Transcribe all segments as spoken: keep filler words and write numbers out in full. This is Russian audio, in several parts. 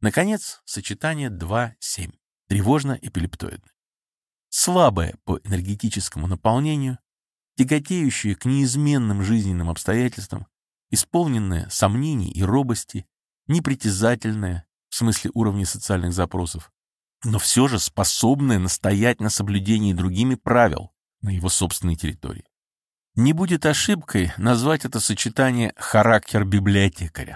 Наконец, сочетание два семь. Тревожно-эпилептоидное. Слабое по энергетическому наполнению, тяготеющее к неизменным жизненным обстоятельствам, исполненное сомнений и робости, непритязательное в смысле уровня социальных запросов, но все же способное настоять на соблюдении другими правил на его собственной территории. Не будет ошибкой назвать это сочетание «характер библиотекаря».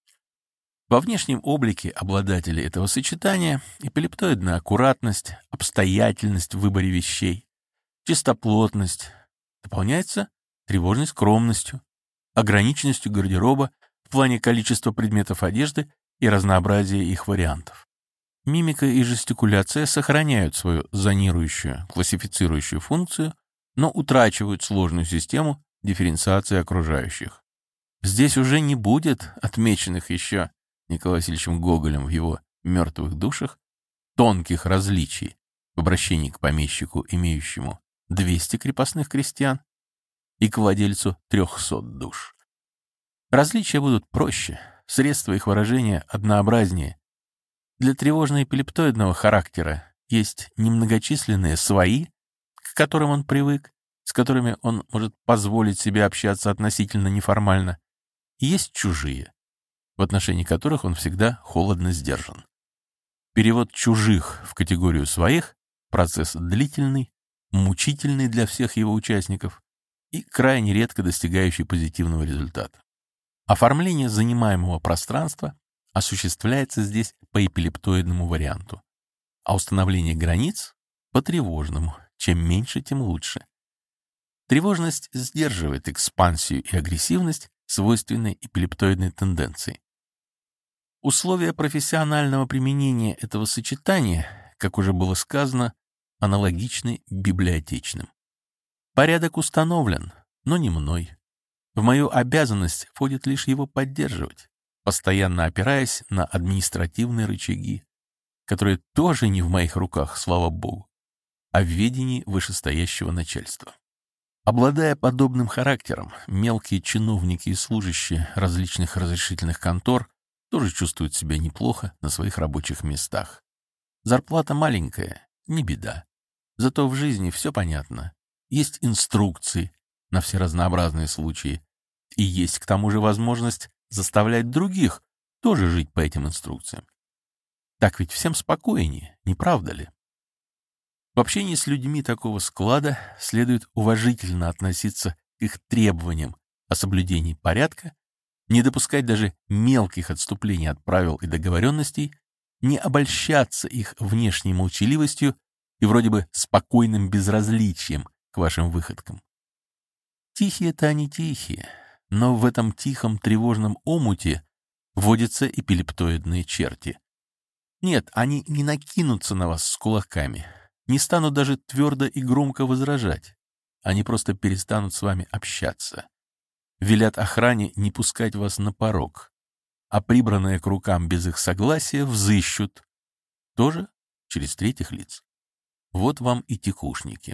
Во внешнем облике обладателей этого сочетания эпилептоидная аккуратность, обстоятельность в выборе вещей, чистоплотность дополняется тревожной скромностью, ограниченностью гардероба в плане количества предметов одежды и разнообразия их вариантов. Мимика и жестикуляция сохраняют свою зонирующую, классифицирующую функцию, но утрачивают сложную систему дифференциации окружающих. Здесь уже не будет отмеченных еще Николаем Васильевичем Гоголем в его «Мертвых душах» тонких различий в обращении к помещику, имеющему двести крепостных крестьян, и к владельцу трехсот душ. Различия будут проще, средства их выражения однообразнее. Для тревожно-эпилептоидного характера есть немногочисленные свои, к которым он привык, с которыми он может позволить себе общаться относительно неформально, и есть чужие, в отношении которых он всегда холодно сдержан. Перевод чужих в категорию своих — процесс длительный, мучительный для всех его участников и крайне редко достигающий позитивного результата. Оформление занимаемого пространства осуществляется здесь по эпилептоидному варианту, а установление границ — по тревожному, чем меньше, тем лучше. Тревожность сдерживает экспансию и агрессивность, свойственной эпилептоидной тенденции. Условия профессионального применения этого сочетания, как уже было сказано, аналогичны библиотечным. Порядок установлен, но не мной. В мою обязанность входит лишь его поддерживать, постоянно опираясь на административные рычаги, которые тоже не в моих руках, слава богу, а в ведении вышестоящего начальства. Обладая подобным характером, мелкие чиновники и служащие различных разрешительных контор тоже чувствуют себя неплохо на своих рабочих местах. Зарплата маленькая, не беда. Зато в жизни все понятно. Есть инструкции на все разнообразные случаи. И есть к тому же возможность заставлять других тоже жить по этим инструкциям. Так ведь всем спокойнее, не правда ли? В общении с людьми такого склада следует уважительно относиться к их требованиям о соблюдении порядка, не допускать даже мелких отступлений от правил и договоренностей, не обольщаться их внешней молчаливостью и вроде бы спокойным безразличием к вашим выходкам. Тихие-то они тихие, но в этом тихом тревожном омуте водятся эпилептоидные черти. Нет, они не накинутся на вас с кулаками, не станут даже твердо и громко возражать. Они просто перестанут с вами общаться. Велят охране не пускать вас на порог, а прибранные к рукам без их согласия взыщут. Тоже через третьих лиц. Вот вам и тихушники.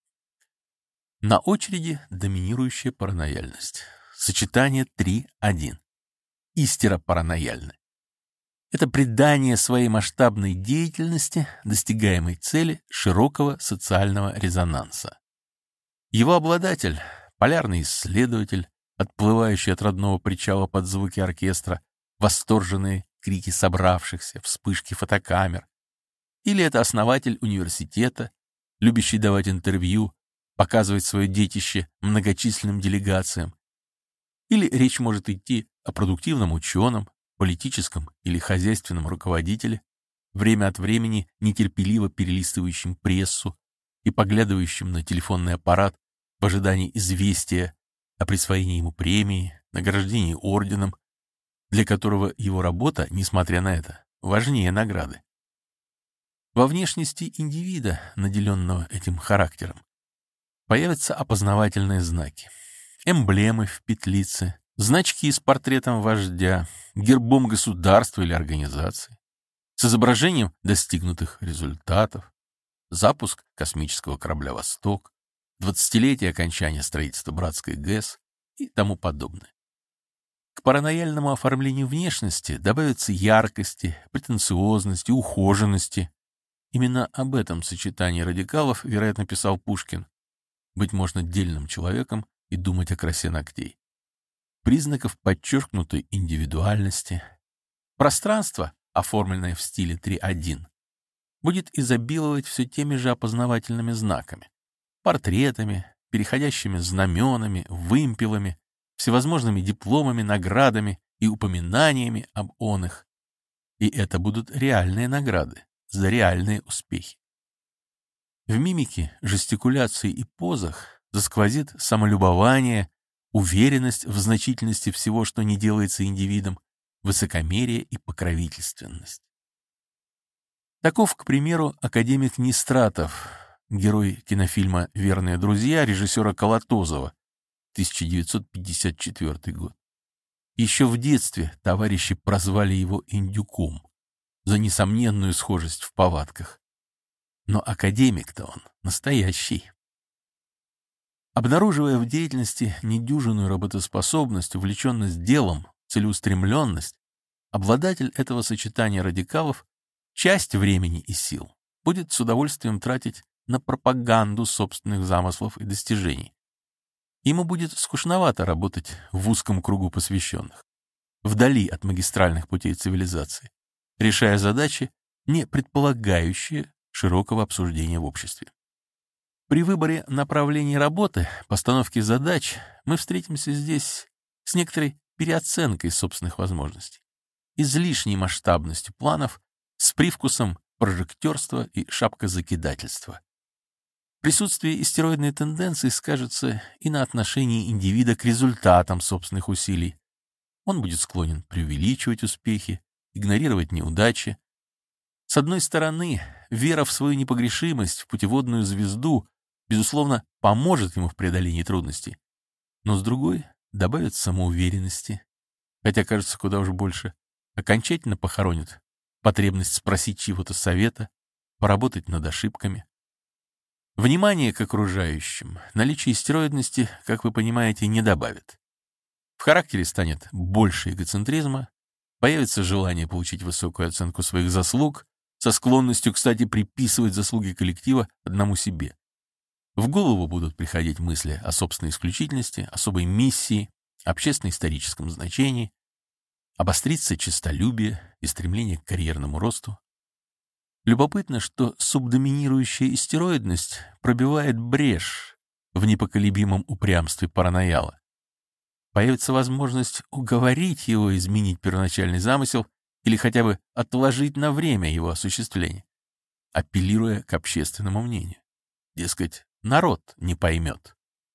На очереди доминирующая паранояльность. Сочетание три один. Истеро-паранояльное. Это придание своей масштабной деятельности достигаемой цели широкого социального резонанса. Его обладатель — полярный исследователь, отплывающий от родного причала под звуки оркестра, восторженные крики собравшихся, вспышки фотокамер. Или это основатель университета, любящий давать интервью, показывать свое детище многочисленным делегациям. Или речь может идти о продуктивном ученом, политическом или хозяйственном руководителе, время от времени нетерпеливо перелистывающем прессу и поглядывающем на телефонный аппарат в ожидании известия о присвоении ему премии, награждении орденом, для которого его работа, несмотря на это, важнее награды. Во внешности индивида, наделенного этим характером, появятся опознавательные знаки, эмблемы в петлице, значки с портретом вождя, гербом государства или организации, с изображением достигнутых результатов, запуск космического корабля «Восток», двадцатилетие окончания строительства Братской ГЭС и тому подобное. К паранояльному оформлению внешности добавятся яркости, претенциозности, ухоженности. Именно об этом сочетании радикалов, вероятно, писал Пушкин. Быть можно дельным человеком и думать о красе ногтей. Признаков подчеркнутой индивидуальности. Пространство, оформленное в стиле три один, будет изобиловать все теми же опознавательными знаками, портретами, переходящими знаменами, вымпелами, всевозможными дипломами, наградами и упоминаниями об оных. И это будут реальные награды за реальные успехи. В мимике, жестикуляции и позах засквозит самолюбование, уверенность в значительности всего, что не делается индивидом, высокомерие и покровительственность. Таков, к примеру, академик Нистратов, герой кинофильма «Верные друзья» режиссера Колотозова, тысяча девятьсот пятьдесят четвёртый год. Еще в детстве товарищи прозвали его индюком за несомненную схожесть в повадках. Но академик-то он настоящий. Обнаруживая в деятельности недюжинную работоспособность, увлеченность делом, целеустремленность, обладатель этого сочетания радикалов часть времени и сил будет с удовольствием тратить на пропаганду собственных замыслов и достижений. Ему будет скучновато работать в узком кругу посвященных, вдали от магистральных путей цивилизации, решая задачи, не предполагающие широкого обсуждения в обществе. При выборе направлений работы, постановке задач мы встретимся здесь с некоторой переоценкой собственных возможностей, излишней масштабностью планов с привкусом прожектерства и шапкозакидательства. Присутствие истероидной тенденции скажется и на отношении индивида к результатам собственных усилий. Он будет склонен преувеличивать успехи, игнорировать неудачи. С одной стороны, вера в свою непогрешимость, в путеводную звезду, безусловно, поможет ему в преодолении трудностей, но с другой добавит самоуверенности, хотя, кажется, куда уж больше, окончательно похоронит потребность спросить чьего-то совета, поработать над ошибками. Внимание к окружающим наличие истероидности, как вы понимаете, не добавит. В характере станет больше эгоцентризма, появится желание получить высокую оценку своих заслуг, со склонностью, кстати, приписывать заслуги коллектива одному себе. В голову будут приходить мысли о собственной исключительности, особой миссии, общественно-историческом значении, обострится честолюбие и стремление к карьерному росту. Любопытно, что субдоминирующая истероидность пробивает брешь в непоколебимом упрямстве паранояла. Появится возможность уговорить его изменить первоначальный замысел или хотя бы отложить на время его осуществление, апеллируя к общественному мнению. Дескать, народ не поймет.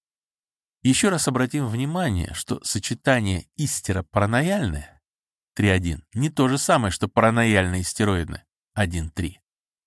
Еще раз обратим внимание, что сочетание истеро-паранояльное три один не то же самое, что паранояльно-истероидное один три.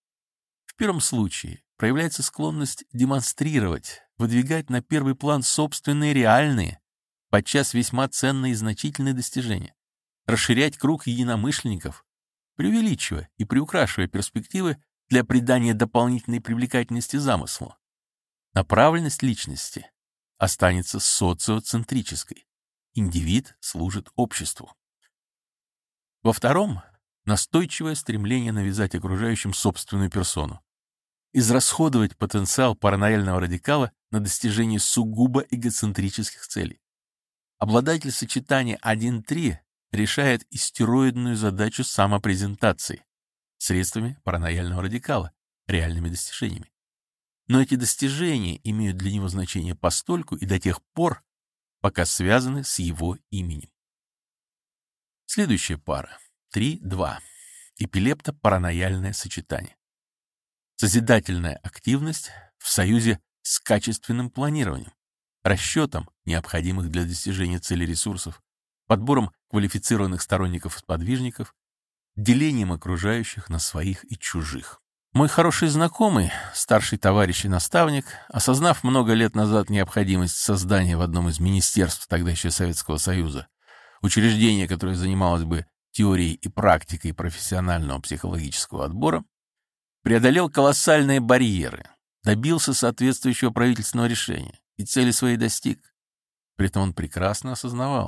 В первом случае проявляется склонность демонстрировать, выдвигать на первый план собственные реальные, подчас весьма ценные и значительные достижения, расширять круг единомышленников, преувеличивая и приукрашивая перспективы для придания дополнительной привлекательности замыслу. Направленность личности останется социоцентрической. Индивид служит обществу. Во втором — настойчивое стремление навязать окружающим собственную персону, израсходовать потенциал паранояльного радикала на достижение сугубо эгоцентрических целей. Обладатель сочетания один три решает истероидную задачу самопрезентации средствами паранояльного радикала, реальными достижениями. Но эти достижения имеют для него значение постольку и до тех пор, пока связаны с его именем. Следующая пара — три два. Эпилепто-паранояльное сочетание. Созидательная активность в союзе с качественным планированием, расчетом необходимых для достижения цели ресурсов, подбором квалифицированных сторонников-сподвижников, делением окружающих на своих и чужих. Мой хороший знакомый, старший товарищ и наставник, осознав много лет назад необходимость создания в одном из министерств тогда еще Советского Союза учреждения, которое занималось бы теорией и практикой профессионального психологического отбора, преодолел колоссальные барьеры, добился соответствующего правительственного решения и цели своей достиг. При этом он прекрасно осознавал,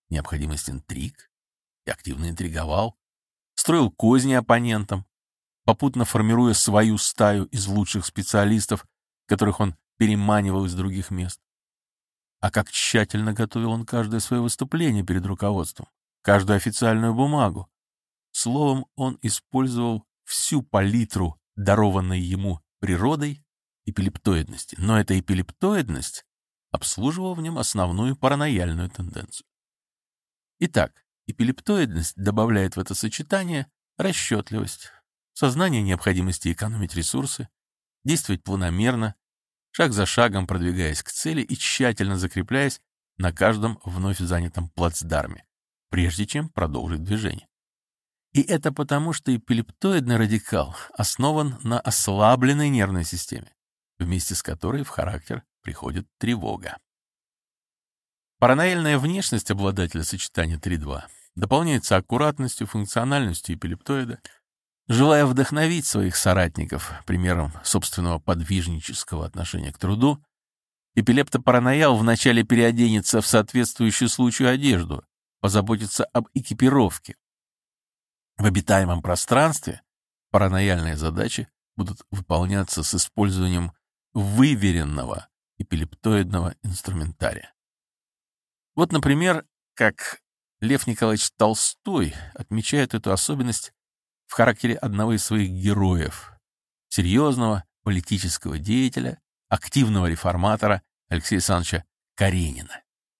необходимость интриг и активно интриговал, строил козни оппонентам, попутно формируя свою стаю из лучших специалистов, которых он переманивал из других мест. А как тщательно готовил он каждое свое выступление перед руководством, каждую официальную бумагу. Словом, он использовал всю палитру, дарованной ему природой, эпилептоидности, но эта эпилептоидность обслуживала в нем основную паранояльную тенденцию. Итак, эпилептоидность добавляет в это сочетание расчетливость, сознание необходимости экономить ресурсы, действовать планомерно, шаг за шагом продвигаясь к цели и тщательно закрепляясь на каждом вновь занятом плацдарме, прежде чем продолжить движение. И это потому, что эпилептоидный радикал основан на ослабленной нервной системе, вместе с которой в характер приходит тревога. Паранояльная внешность обладателя сочетания три-два дополняется аккуратностью, функциональностью эпилептоида. Желая вдохновить своих соратников примером собственного подвижнического отношения к труду, эпилептопараноял вначале переоденется в соответствующую случаю одежду, позаботится об экипировке. В обитаемом пространстве паранояльные задачи будут выполняться с использованием выверенного эпилептоидного инструментария. Вот, например, как Лев Николаевич Толстой отмечает эту особенность в характере одного из своих героев, серьезного политического деятеля, активного реформатора Алексея Александровича Каренина.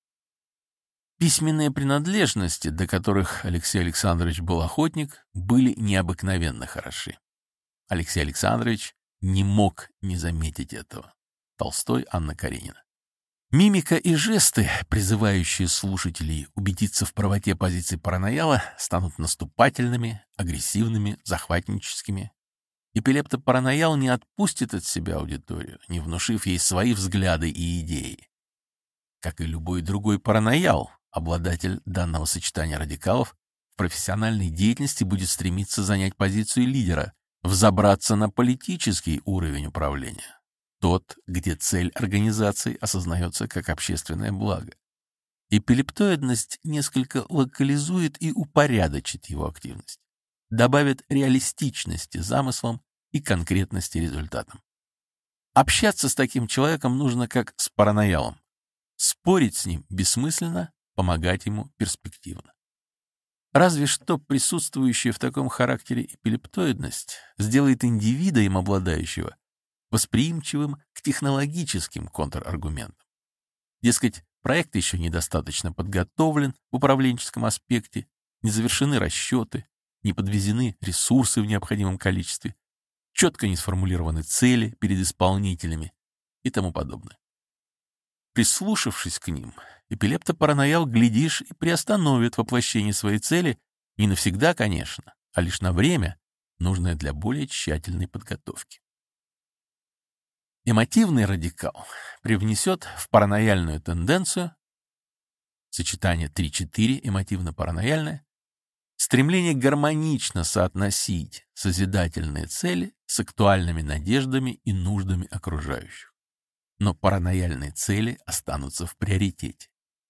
Письменные принадлежности, до которых Алексей Александрович был охотник, были необыкновенно хороши. Алексей Александрович не мог не заметить этого. Толстой, Анна Каренина. Мимика и жесты, призывающие слушателей убедиться в правоте позиции паранояла, станут наступательными, агрессивными, захватническими. Эпилептопараноял не отпустит от себя аудиторию, не внушив ей свои взгляды и идеи. Как и любой другой параноял, обладатель данного сочетания радикалов в профессиональной деятельности будет стремиться занять позицию лидера, взобраться на политический уровень управления, тот, где цель организации осознается как общественное благо. Эпилептоидность несколько локализует и упорядочит его активность, добавит реалистичности замыслам и конкретности результатам. Общаться с таким человеком нужно как с параноялом. Спорить с ним бессмысленно, помогать ему перспективно. Разве что присутствующая в таком характере эпилептоидность сделает индивида, им обладающего, восприимчивым к технологическим контраргументам. Дескать, проект еще недостаточно подготовлен в управленческом аспекте, не завершены расчеты, не подвезены ресурсы в необходимом количестве, четко не сформулированы цели перед исполнителями и тому подобное. Прислушавшись к ним, эпилептопараноял, глядишь, и приостановит воплощение своей цели не навсегда, конечно, а лишь на время, нужное для более тщательной подготовки. Эмотивный радикал привнесет в паранояльную тенденцию сочетание три-четыре эмотивно-паранояльное стремление гармонично соотносить созидательные цели с актуальными надеждами и нуждами окружающих. Но паранояльные цели останутся в приоритете.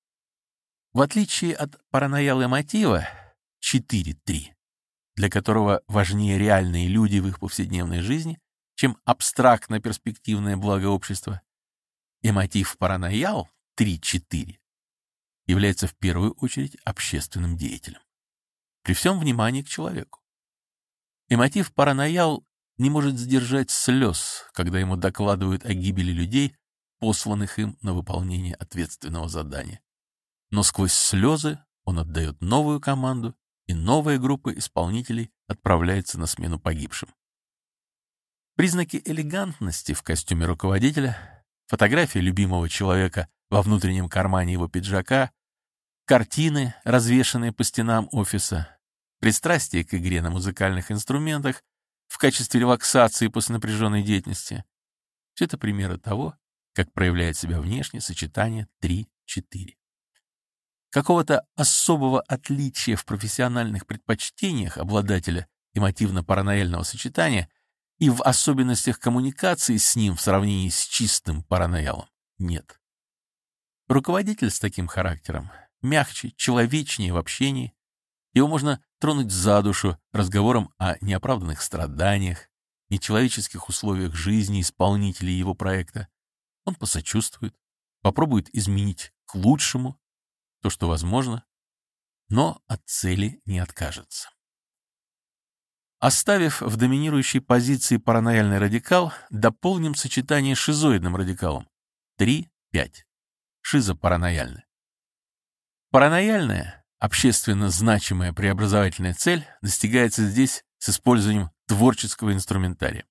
В отличие от параноял-эмотива четыре-три, для которого важнее реальные люди в их повседневной жизни, чем абстрактно-перспективное благо общества, эмотив-параноял три-четыре является в первую очередь общественным деятелем. При всем внимании к человеку. Эмотив-параноял не может сдержать слез, когда ему докладывают о гибели людей, посланных им на выполнение ответственного задания. Но сквозь слезы он отдает новую команду, и новая группа исполнителей отправляется на смену погибшим. Признаки элегантности в костюме руководителя, фотография любимого человека во внутреннем кармане его пиджака, картины, развешанные по стенам офиса, пристрастие к игре на музыкальных инструментах в качестве релаксации после напряженной деятельности. Все это примеры того, как проявляет себя внешне сочетание три-четыре. Какого-то особого отличия в профессиональных предпочтениях обладателя эмотивно-паранояльного сочетания и в особенностях коммуникации с ним в сравнении с чистым параноялом нет. Руководитель с таким характером мягче, человечнее в общении. Его можно тронуть за душу разговором о неоправданных страданиях, нечеловеческих условиях жизни исполнителей его проекта. Он посочувствует, попробует изменить к лучшему то, что возможно, но от цели не откажется. Оставив в доминирующей позиции паранояльный радикал, дополним сочетание с шизоидным радикалом. три пять. Шизопаранояльный. Паранояльная, общественно значимая преобразовательная цель достигается здесь с использованием творческого инструментария.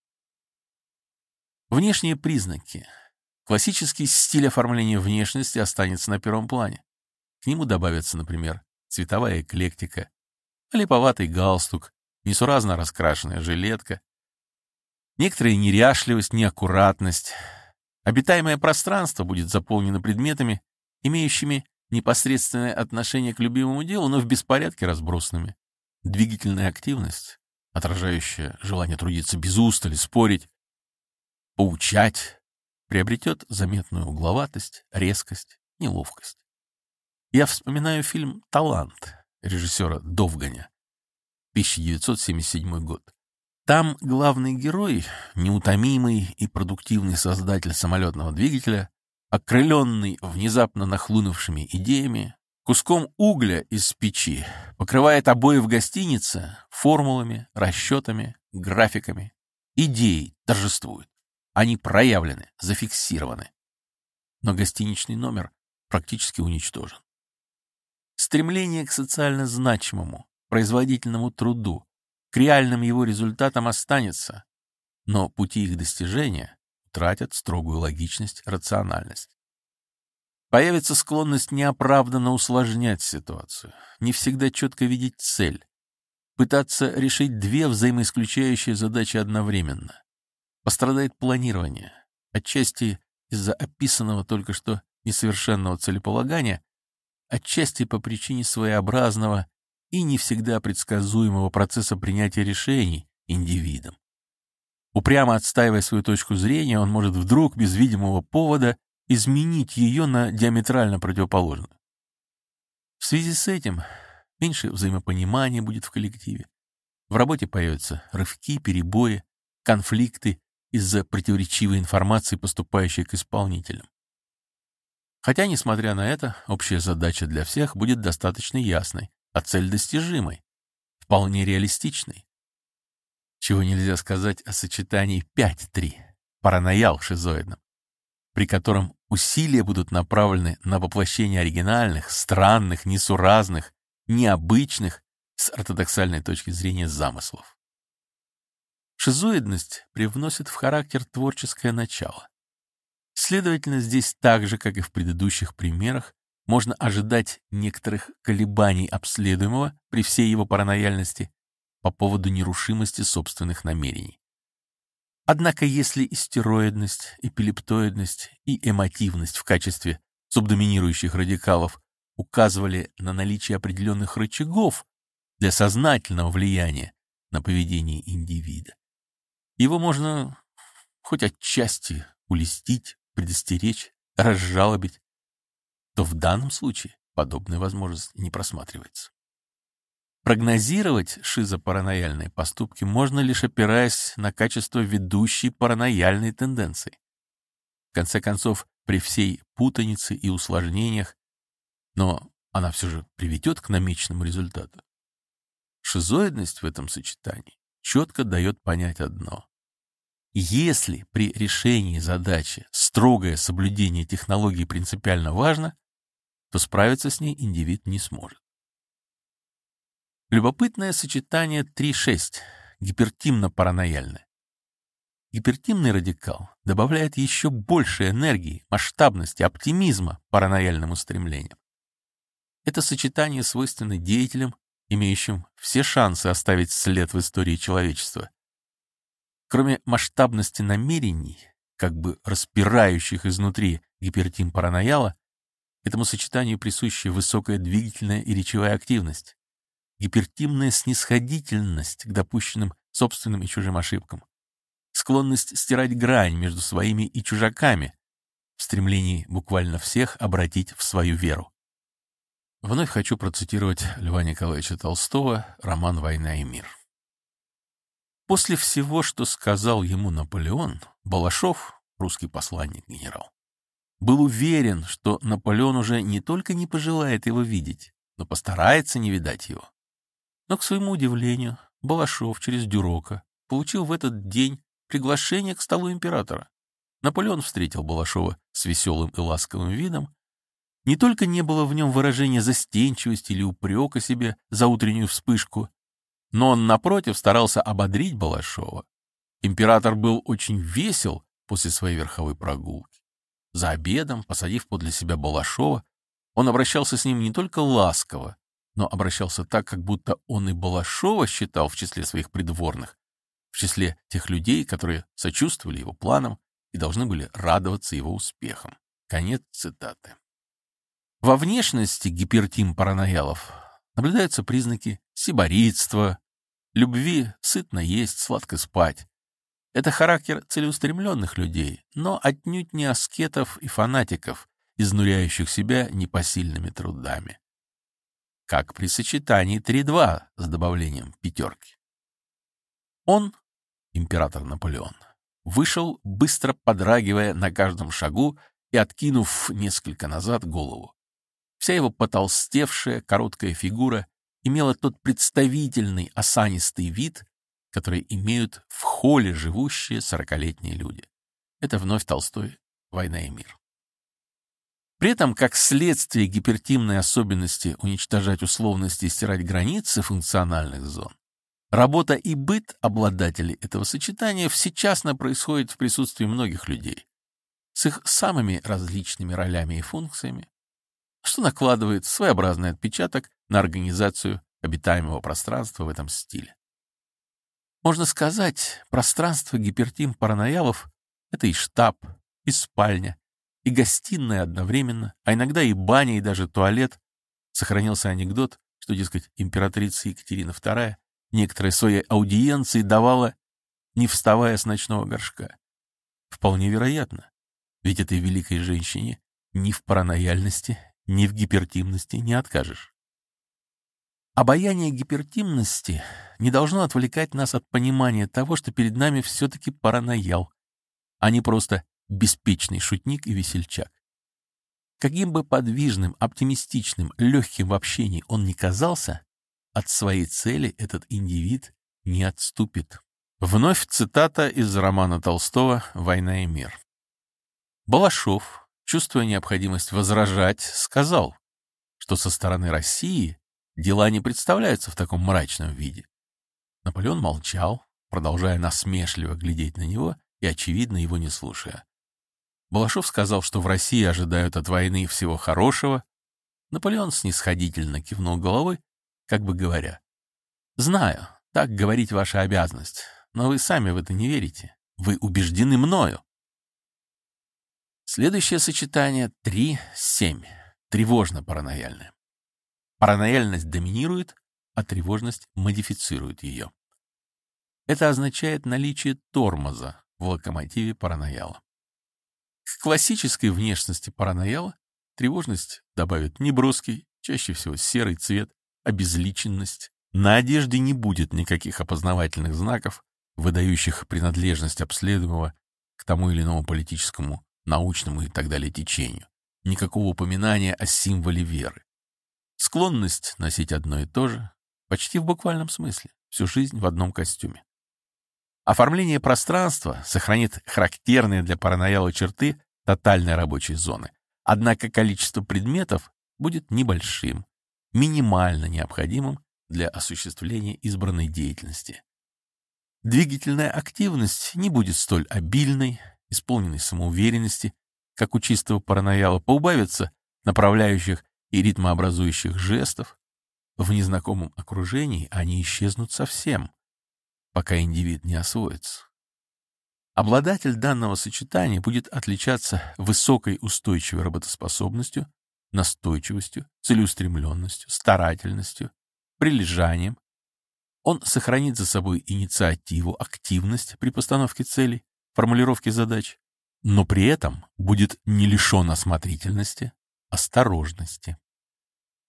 Внешние признаки. Классический стиль оформления внешности останется на первом плане. К нему добавятся, например, цветовая эклектика, липоватый галстук, несуразно раскрашенная жилетка, некоторая неряшливость, неаккуратность. Обитаемое пространство будет заполнено предметами, имеющими непосредственное отношение к любимому делу, но в беспорядке разбросанными. Двигательная активность, отражающая желание трудиться без устали, спорить, поучать, приобретет заметную угловатость, резкость, неловкость. Я вспоминаю фильм «Талант» режиссера Довганя, тысяча девятьсот семьдесят седьмой год. Там главный герой, неутомимый и продуктивный создатель самолетного двигателя, окрыленный внезапно нахлынувшими идеями, куском угля из печи, покрывает обои в гостинице формулами, расчетами, графиками. Идеи торжествуют. Они проявлены, зафиксированы. Но гостиничный номер практически уничтожен. Стремление к социально значимому, производительному труду, к реальным его результатам останется, но пути их достижения утратят строгую логичность, рациональность. Появится склонность неоправданно усложнять ситуацию, не всегда четко видеть цель, пытаться решить две взаимоисключающие задачи одновременно. Пострадает планирование, отчасти из-за описанного только что несовершенного целеполагания, отчасти по причине своеобразного и не всегда предсказуемого процесса принятия решений индивидом. Упрямо отстаивая свою точку зрения, он может вдруг, без видимого повода, изменить ее на диаметрально противоположную. В связи с этим меньше взаимопонимания будет в коллективе. В работе появятся рывки, перебои, конфликты из-за противоречивой информации, поступающей к исполнителям. Хотя, несмотря на это, общая задача для всех будет достаточно ясной, а цель достижимой, вполне реалистичной. Чего нельзя сказать о сочетании пять три, параноял шизоидном, при котором усилия будут направлены на воплощение оригинальных, странных, несуразных, необычных с ортодоксальной точки зрения замыслов. Шизоидность привносит в характер творческое начало. Следовательно, здесь так же, как и в предыдущих примерах, можно ожидать некоторых колебаний обследуемого при всей его паранояльности по поводу нерушимости собственных намерений. Однако если истероидность, эпилептоидность и эмотивность в качестве субдоминирующих радикалов указывали на наличие определенных рычагов для сознательного влияния на поведение индивида, его можно хоть отчасти улестить, предостеречь, разжалобить, то в данном случае подобная возможность не просматривается. Прогнозировать шизопаранояльные поступки можно лишь опираясь на качество ведущей паранояльной тенденции. В конце концов, при всей путанице и усложнениях, но она все же приведет к намеченному результату. Шизоидность в этом сочетании четко дает понять одно. Если при решении задачи строгое соблюдение технологии принципиально важно, то справиться с ней индивид не сможет. Любопытное сочетание три шесть, гипертимно-паранояльное. Гипертимный радикал добавляет еще больше энергии, масштабности, оптимизма паранояльным устремлениям. Это сочетание свойственно деятелям, имеющим все шансы оставить след в истории человечества. Кроме масштабности намерений, как бы распирающих изнутри гипертим-паранояла, этому сочетанию присуща высокая двигательная и речевая активность, гипертимная снисходительность к допущенным собственным и чужим ошибкам, склонность стирать грань между своими и чужаками в стремлении буквально всех обратить в свою веру. Вновь хочу процитировать Льва Николаевича Толстого, роман «Война и мир». После всего, что сказал ему Наполеон, Балашов, русский посланник-генерал, был уверен, что Наполеон уже не только не пожелает его видеть, но постарается не видать его. Но, к своему удивлению, Балашов через Дюрока получил в этот день приглашение к столу императора. Наполеон встретил Балашова с веселым и ласковым видом. Не только не было в нем выражения застенчивости или упрека себе за утреннюю вспышку, но он, напротив, старался ободрить Балашова. Император был очень весел после своей верховой прогулки. За обедом, посадив подле себя Балашова, он обращался с ним не только ласково, но обращался так, как будто он и Балашова считал в числе своих придворных, в числе тех людей, которые сочувствовали его планам и должны были радоваться его успехам. Конец цитаты. Во внешности гипертим Параноялов наблюдаются признаки сиборитства, любви сытно есть, сладко спать. Это характер целеустремленных людей, но отнюдь не аскетов и фанатиков, изнуряющих себя непосильными трудами. Как при сочетании три-два с добавлением пятерки. Он, император Наполеон, вышел, быстро подрагивая на каждом шагу и откинув несколько назад голову. Вся его потолстевшая, короткая фигура имела тот представительный осанистый вид, который имеют в холле живущие сорокалетние люди. Это вновь Толстой «Война и мир». При этом, как следствие гипертимной особенности уничтожать условности и стирать границы функциональных зон, работа и быт обладателей этого сочетания всечасно происходит в присутствии многих людей с их самыми различными ролями и функциями, что накладывает своеобразный отпечаток на организацию обитаемого пространства в этом стиле. Можно сказать, пространство гипертим Параноялов — это и штаб, и спальня, и гостиная одновременно, а иногда и баня, и даже туалет. Сохранился анекдот, что, дескать, императрица Екатерина вторая некоторые свои аудиенции давала, не вставая с ночного горшка. Вполне вероятно, ведь этой великой женщине ни в паранояльности, ни в гипертимности не откажешь. Обаяние гипертимности не должно отвлекать нас от понимания того, что перед нами все-таки параноял, а не просто беспечный шутник и весельчак. Каким бы подвижным, оптимистичным, легким в общении он ни казался, от своей цели этот индивид не отступит. Вновь цитата из романа Толстого «Война и мир». Балашов, чувствуя необходимость возражать, сказал, что со стороны России дела не представляются в таком мрачном виде. Наполеон молчал, продолжая насмешливо глядеть на него и, очевидно, его не слушая. Балашов сказал, что в России ожидают от войны всего хорошего. Наполеон снисходительно кивнул головой, как бы говоря: «Знаю, так говорить ваша обязанность, но вы сами в это не верите. Вы убеждены мною». Следующее сочетание — три-семь. Тревожно-паранояльное. Паранояльность доминирует, а тревожность модифицирует ее. Это означает наличие тормоза в локомотиве паранояла. К классической внешности паранояла тревожность добавит неброский, чаще всего серый цвет, обезличенность. На одежде не будет никаких опознавательных знаков, выдающих принадлежность обследуемого к тому или иному политическому, научному и так далее течению. Никакого упоминания о символе веры. Склонность носить одно и то же, почти в буквальном смысле, всю жизнь в одном костюме. Оформление пространства сохранит характерные для паранояла черты тотальной рабочей зоны, однако количество предметов будет небольшим, минимально необходимым для осуществления избранной деятельности. Двигательная активность не будет столь обильной, исполненной самоуверенности, как у чистого паранояла, поубавится направляющих и ритмообразующих жестов. В незнакомом окружении они исчезнут совсем, пока индивид не освоится. Обладатель данного сочетания будет отличаться высокой устойчивой работоспособностью, настойчивостью, целеустремленностью, старательностью, прилежанием. Он сохранит за собой инициативу, активность при постановке целей, формулировке задач, но при этом будет не лишен осмотрительности, осторожности.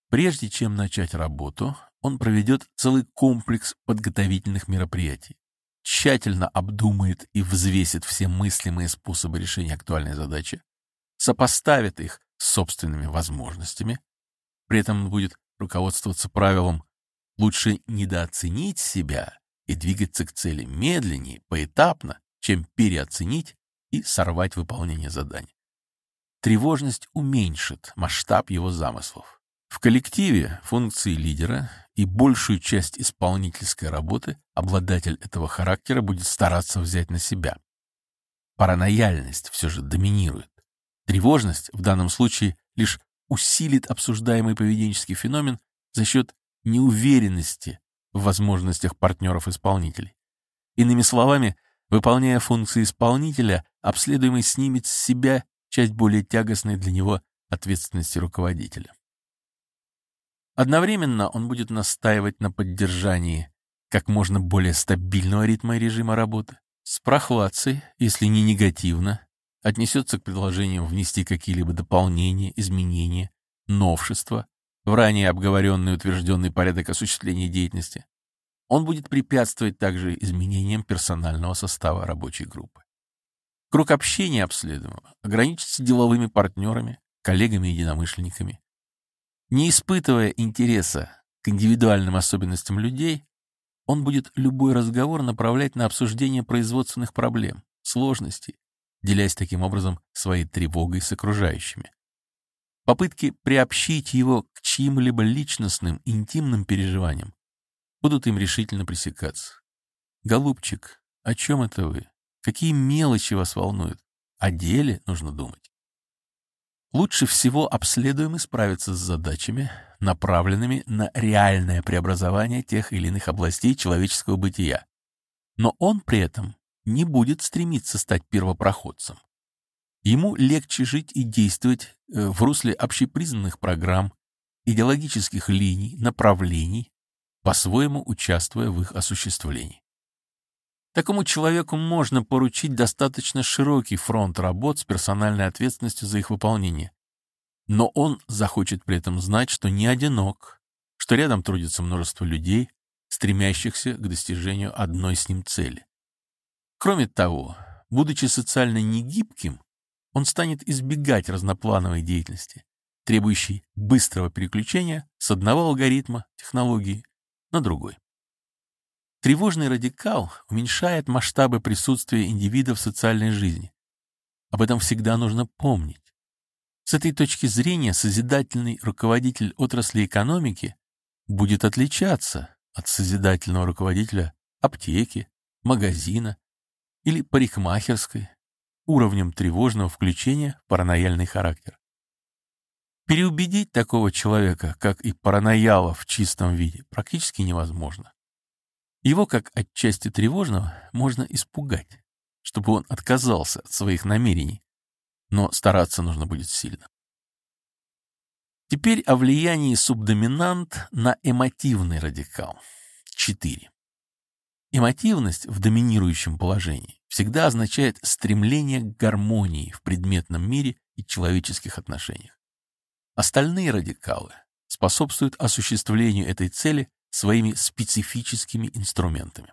Прежде чем начать работу, он проведет целый комплекс подготовительных мероприятий, тщательно обдумает и взвесит все мыслимые способы решения актуальной задачи, сопоставит их с собственными возможностями, при этом он будет руководствоваться правилом «лучше недооценить себя и двигаться к цели медленнее, поэтапно, чем переоценить и сорвать выполнение заданий». Тревожность уменьшит масштаб его замыслов. В коллективе функции лидера и большую часть исполнительской работы обладатель этого характера будет стараться взять на себя. Паранояльность все же доминирует. Тревожность в данном случае лишь усилит обсуждаемый поведенческий феномен за счет неуверенности в возможностях партнеров-исполнителей. Иными словами, выполняя функции исполнителя, обследуемый снимет с себя часть более тягостной для него ответственности руководителя. Одновременно он будет настаивать на поддержании как можно более стабильного ритма и режима работы, с прохладцей, если не негативно, отнесется к предложениям внести какие-либо дополнения, изменения, новшества в ранее обговоренный и утвержденный порядок осуществления деятельности. Он будет препятствовать также изменениям персонального состава рабочей группы. Круг общения обследуемого ограничится деловыми партнерами, коллегами-единомышленниками. Не испытывая интереса к индивидуальным особенностям людей, он будет любой разговор направлять на обсуждение производственных проблем, сложностей, делясь таким образом своей тревогой с окружающими. Попытки приобщить его к чьим-либо личностным, интимным переживаниям будут им решительно пресекаться. «Голубчик, о чем это вы? Какие мелочи вас волнуют? О деле нужно думать». Лучше всего обследуемый справится с задачами, направленными на реальное преобразование тех или иных областей человеческого бытия. Но он при этом не будет стремиться стать первопроходцем. Ему легче жить и действовать в русле общепризнанных программ, идеологических линий, направлений, по-своему участвуя в их осуществлении. Такому человеку можно поручить достаточно широкий фронт работ с персональной ответственностью за их выполнение. Но он захочет при этом знать, что не одинок, что рядом трудится множество людей, стремящихся к достижению одной с ним цели. Кроме того, будучи социально негибким, он станет избегать разноплановой деятельности, требующей быстрого переключения с одного алгоритма технологии на другой. Тревожный радикал уменьшает масштабы присутствия индивида в социальной жизни. Об этом всегда нужно помнить. С этой точки зрения созидательный руководитель отрасли экономики будет отличаться от созидательного руководителя аптеки, магазина или парикмахерской уровнем тревожного включения в паранояльный характер. Переубедить такого человека, как и паранояла в чистом виде, практически невозможно. Его, как отчасти тревожного, можно испугать, чтобы он отказался от своих намерений, но стараться нужно будет сильно. Теперь о влиянии субдоминант на эмотивный радикал. четыре. Эмотивность в доминирующем положении всегда означает стремление к гармонии в предметном мире и человеческих отношениях. Остальные радикалы способствуют осуществлению этой цели своими специфическими инструментами.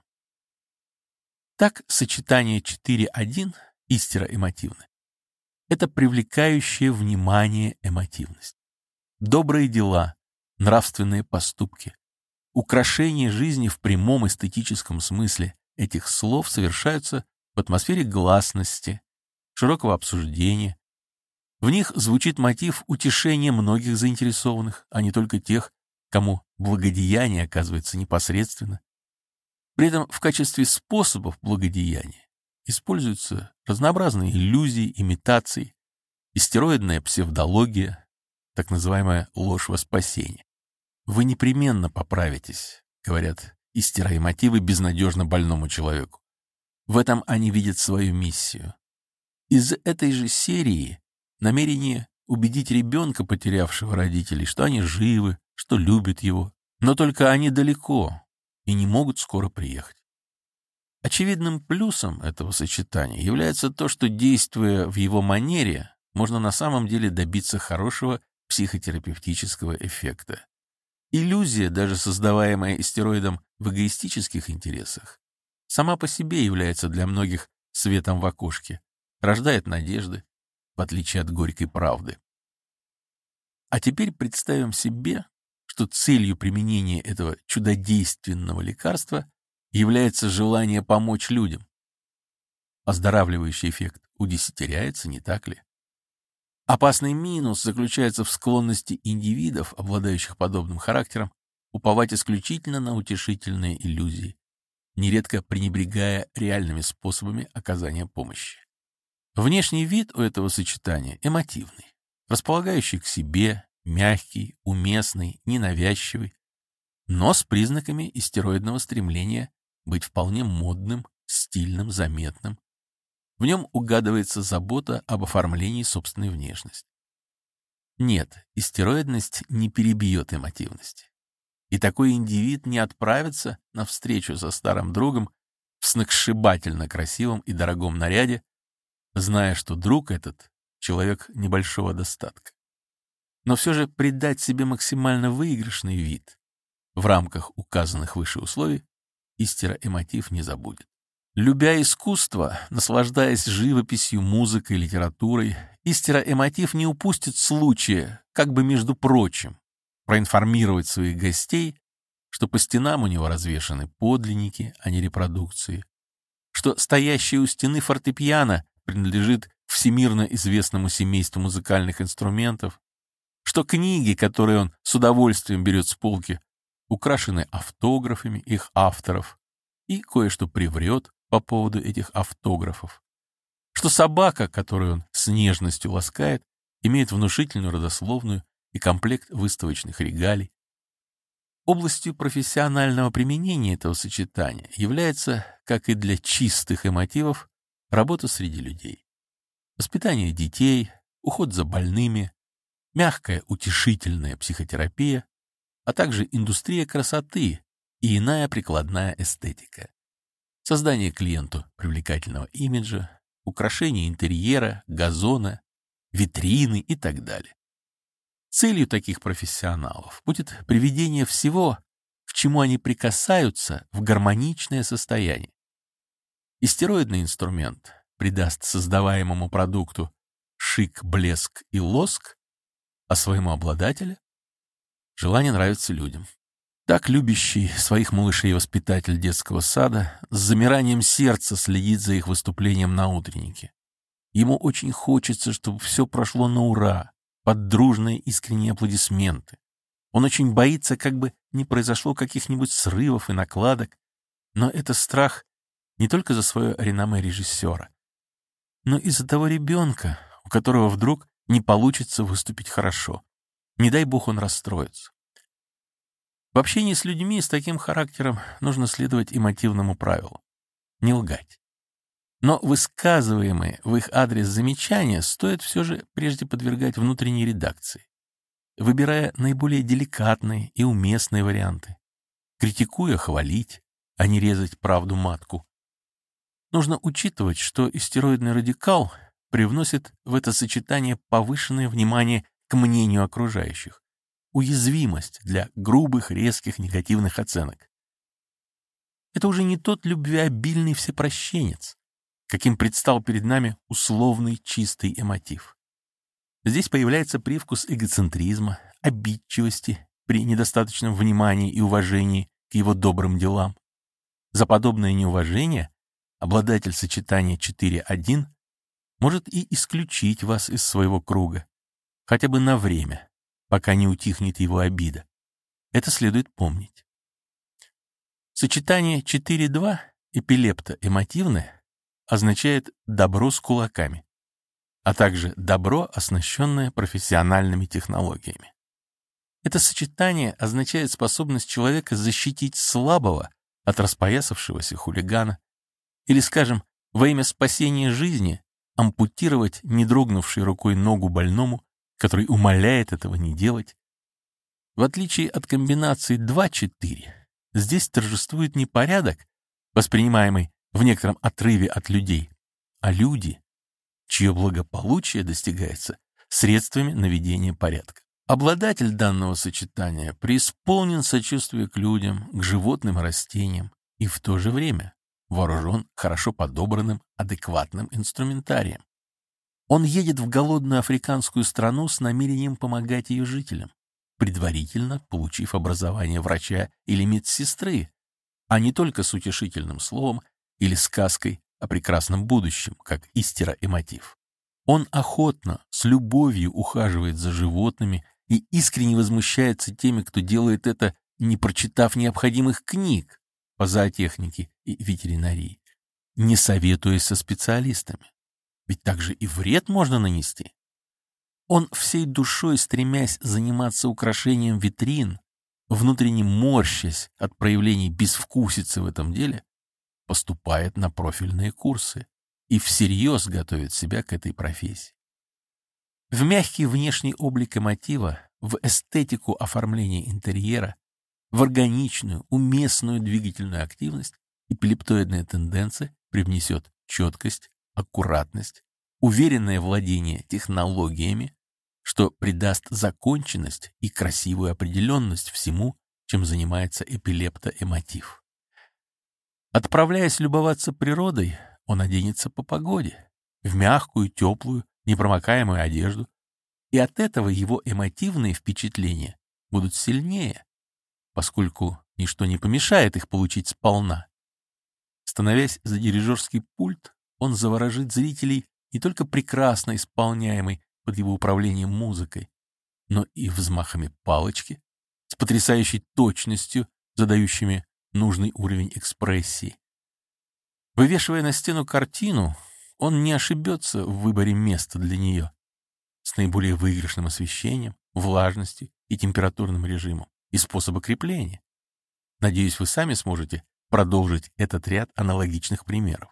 Так, сочетание четыре один истеро-эмотивны — это привлекающее внимание эмотивность. Добрые дела, нравственные поступки, украшение жизни в прямом эстетическом смысле этих слов совершаются в атмосфере гласности, широкого обсуждения. В них звучит мотив утешения многих заинтересованных, а не только тех, кому благодеяние оказывается непосредственно. При этом в качестве способов благодеяния используются разнообразные иллюзии, имитации, истероидная псевдология, так называемая ложь во спасение. «Вы непременно поправитесь», — говорят истероэмотивы безнадежно больному человеку. В этом они видят свою миссию. Из этой же серии намерение убедить ребенка, потерявшего родителей, что они живы, что любят его, но только они далеко и не могут скоро приехать. Очевидным плюсом этого сочетания является то, что, действуя в его манере, можно на самом деле добиться хорошего психотерапевтического эффекта. Иллюзия, даже создаваемая истероидом в эгоистических интересах, сама по себе является для многих светом в окошке, рождает надежды, в отличие от горькой правды. А теперь представим себе, что целью применения этого чудодейственного лекарства является желание помочь людям. Оздоравливающий эффект удесятеряется, не так ли? Опасный минус заключается в склонности индивидов, обладающих подобным характером, уповать исключительно на утешительные иллюзии, нередко пренебрегая реальными способами оказания помощи. Внешний вид у этого сочетания эмотивный, располагающий к себе, мягкий, уместный, ненавязчивый, но с признаками истероидного стремления быть вполне модным, стильным, заметным. В нем угадывается забота об оформлении собственной внешности. Нет, истероидность не перебьет эмотивность. И такой индивид не отправится на встречу со старым другом в сногсшибательно красивом и дорогом наряде, зная, что друг этот — человек небольшого достатка. Но все же придать себе максимально выигрышный вид в рамках указанных выше условий истероэмотив не забудет. Любя искусство, наслаждаясь живописью, музыкой, литературой, истероэмотив не упустит случая, как бы между прочим, проинформировать своих гостей, что по стенам у него развешаны подлинники, а не репродукции, что стоящий у стены фортепиано принадлежит всемирно известному семейству музыкальных инструментов, что книги, которые он с удовольствием берет с полки, украшены автографами их авторов, и кое-что приврет по поводу этих автографов, что собака, которую он с нежностью ласкает, имеет внушительную родословную и комплект выставочных регалий. Областью профессионального применения этого сочетания является, как и для чистых эмотивов, работа среди людей. Воспитание детей, уход за больными, мягкая утешительная психотерапия, а также индустрия красоты и иная прикладная эстетика. Создание клиенту привлекательного имиджа, украшение интерьера, газона, витрины и так далее. Целью таких профессионалов будет приведение всего, к чему они прикасаются, в гармоничное состояние. Истероидный инструмент придаст создаваемому продукту шик, блеск и лоск, а своему обладателю — желание нравиться людям. Так любящий своих малышей воспитатель детского сада с замиранием сердца следит за их выступлением на утреннике. Ему очень хочется, чтобы все прошло на ура, под дружные искренние аплодисменты. Он очень боится, как бы не произошло каких-нибудь срывов и накладок, но это страх не только за свое реноме режиссера, но и за того ребенка, у которого вдруг не получится выступить хорошо. Не дай бог он расстроится. В общении с людьми с таким характером нужно следовать эмотивному правилу — не лгать. Но высказываемые в их адрес замечания стоит все же прежде подвергать внутренней редакции, выбирая наиболее деликатные и уместные варианты, критикуя хвалить, а не резать правду матку. Нужно учитывать, что истероидный радикал привносит в это сочетание повышенное внимание к мнению окружающих, уязвимость для грубых, резких, негативных оценок. Это уже не тот любвеобильный всепрощенец, каким предстал перед нами условный чистый эмотив. Здесь появляется привкус эгоцентризма, обидчивости при недостаточном внимании и уважении к его добрым делам. За подобное неуважение обладатель сочетания четыре один может и исключить вас из своего круга, хотя бы на время, пока не утихнет его обида. Это следует помнить. Сочетание четыре два эпилепто-эмотивное означает добро с кулаками, а также добро, оснащенное профессиональными технологиями. Это сочетание означает способность человека защитить слабого от распоясавшегося хулигана или, скажем, во имя спасения жизни ампутировать не дрогнувшей рукой ногу больному, который умоляет этого не делать. В отличие от комбинации два четыре, здесь торжествует не порядок, воспринимаемый в некотором отрыве от людей, а люди, чье благополучие достигается средствами наведения порядка. Обладатель данного сочетания преисполнен сочувствия к людям, к животным и растениям, и в то же время вооружен хорошо подобранным, адекватным инструментарием. Он едет в голодную африканскую страну с намерением помогать ее жителям, предварительно получив образование врача или медсестры, а не только с утешительным словом или сказкой о прекрасном будущем, как истера и мотив. Он охотно, с любовью ухаживает за животными и искренне возмущается теми, кто делает это, не прочитав необходимых книг по зоотехнике и ветеринарии, не советуясь со специалистами. Ведь также и вред можно нанести. Он всей душой, стремясь заниматься украшением витрин, внутренне морщась от проявлений безвкусицы в этом деле, поступает на профильные курсы и всерьез готовит себя к этой профессии. В мягкий внешний облик эмотива, в эстетику оформления интерьера, в органичную, уместную двигательную активность эпилептоидная тенденция привнесет четкость, аккуратность, уверенное владение технологиями, что придаст законченность и красивую определенность всему, чем занимается эпилептоэмотив. Отправляясь любоваться природой, он оденется по погоде, в мягкую, теплую, непромокаемую одежду, и от этого его эмотивные впечатления будут сильнее, поскольку ничто не помешает их получить сполна. Становясь за дирижерский пульт, он заворожит зрителей не только прекрасно исполняемой под его управлением музыкой, но и взмахами палочки, с потрясающей точностью, задающими нужный уровень экспрессии. Вывешивая на стену картину, он не ошибется в выборе места для нее с наиболее выигрышным освещением, влажностью и температурным режимом и способа крепления. Надеюсь, вы сами сможете продолжить этот ряд аналогичных примеров.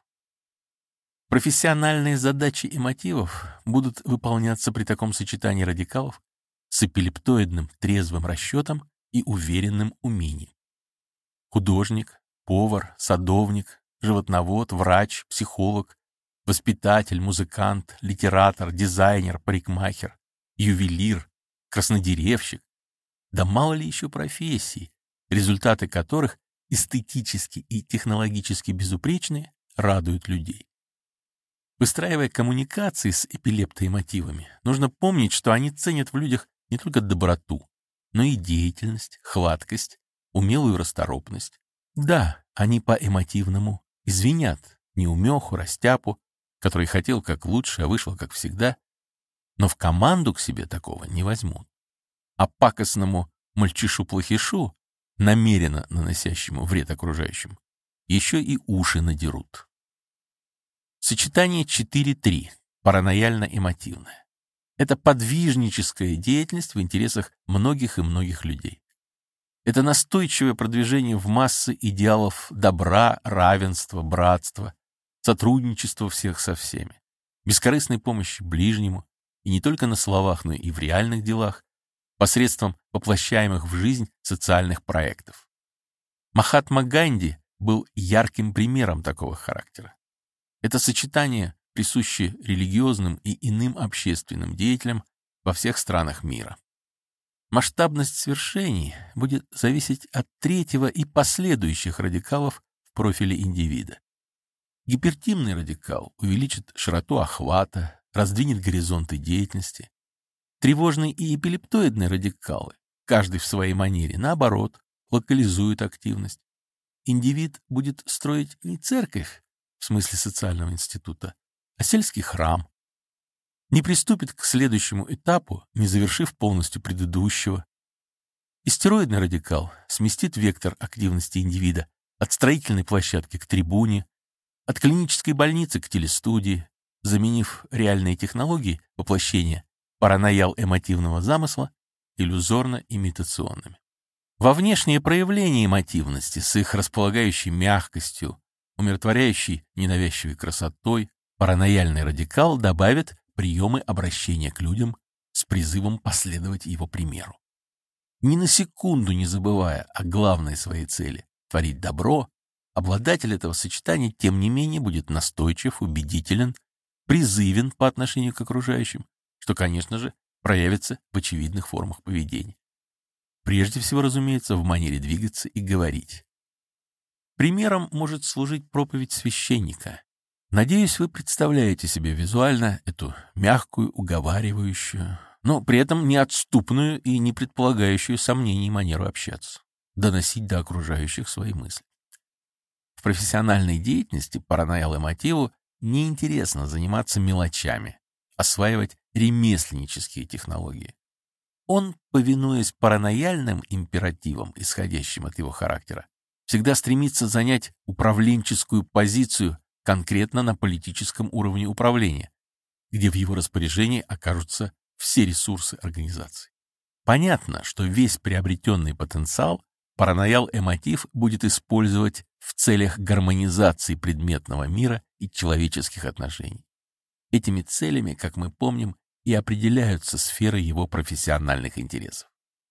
Профессиональные задачи эмотивов будут выполняться при таком сочетании радикалов с эпилептоидным трезвым расчетом и уверенным умением. Художник, повар, садовник, животновод, врач, психолог, воспитатель, музыкант, литератор, дизайнер, парикмахер, ювелир, краснодеревщик, да мало ли еще профессий, результаты которых эстетически и технологически безупречные, радуют людей. Выстраивая коммуникации с эпилептоэмотивами, нужно помнить, что они ценят в людях не только доброту, но и деятельность, хваткость, умелую расторопность. Да, они по-эмотивному извинят неумеху, растяпу, который хотел как лучше, а вышел как всегда, но в команду к себе такого не возьмут. А пакостному мальчишу-плохишу, намеренно наносящему вред окружающим, еще и уши надерут. Сочетание четыре три, паранояльно-эмотивное. Это подвижническая деятельность в интересах многих и многих людей. Это настойчивое продвижение в массы идеалов добра, равенства, братства, сотрудничества всех со всеми, бескорыстной помощи ближнему, и не только на словах, но и в реальных делах, посредством воплощаемых в жизнь социальных проектов. Махатма Ганди был ярким примером такого характера. Это сочетание присуще религиозным и иным общественным деятелям во всех странах мира. Масштабность свершений будет зависеть от третьего и последующих радикалов в профиле индивида. Гипертимный радикал увеличит широту охвата, раздвинет горизонты деятельности. Тревожный и эпилептоидный радикалы, каждый в своей манере, наоборот, локализуют активность. Индивид будет строить не церковь, в смысле социального института, а сельский храм. Не приступит к следующему этапу, не завершив полностью предыдущего. Истероидный радикал сместит вектор активности индивида от строительной площадки к трибуне, от клинической больницы к телестудии, заменив реальные технологии воплощения параноял-эмотивного замысла иллюзорно-имитационными. Во внешнее проявление эмотивности с их располагающей мягкостью, умиротворяющей ненавязчивой красотой, паранояльный радикал добавит приемы обращения к людям с призывом последовать его примеру. Ни на секунду не забывая о главной своей цели — творить добро, обладатель этого сочетания, тем не менее, будет настойчив, убедителен, призывен по отношению к окружающим, что, конечно же, проявится в очевидных формах поведения. Прежде всего, разумеется, в манере двигаться и говорить. Примером может служить проповедь священника. Надеюсь, вы представляете себе визуально эту мягкую, уговаривающую, но при этом неотступную и не предполагающую сомнений манеру общаться, доносить до окружающих свои мысли. В профессиональной деятельности паранояло-эмотиву неинтересно заниматься мелочами, осваивать ремесленнические технологии. Он, повинуясь паранояльным императивам, исходящим от его характера, всегда стремится занять управленческую позицию конкретно на политическом уровне управления, где в его распоряжении окажутся все ресурсы организации. Понятно, что весь приобретенный потенциал параноял-эмотив будет использовать в целях гармонизации предметного мира и человеческих отношений. Этими целями, как мы помним, и определяются сферы его профессиональных интересов.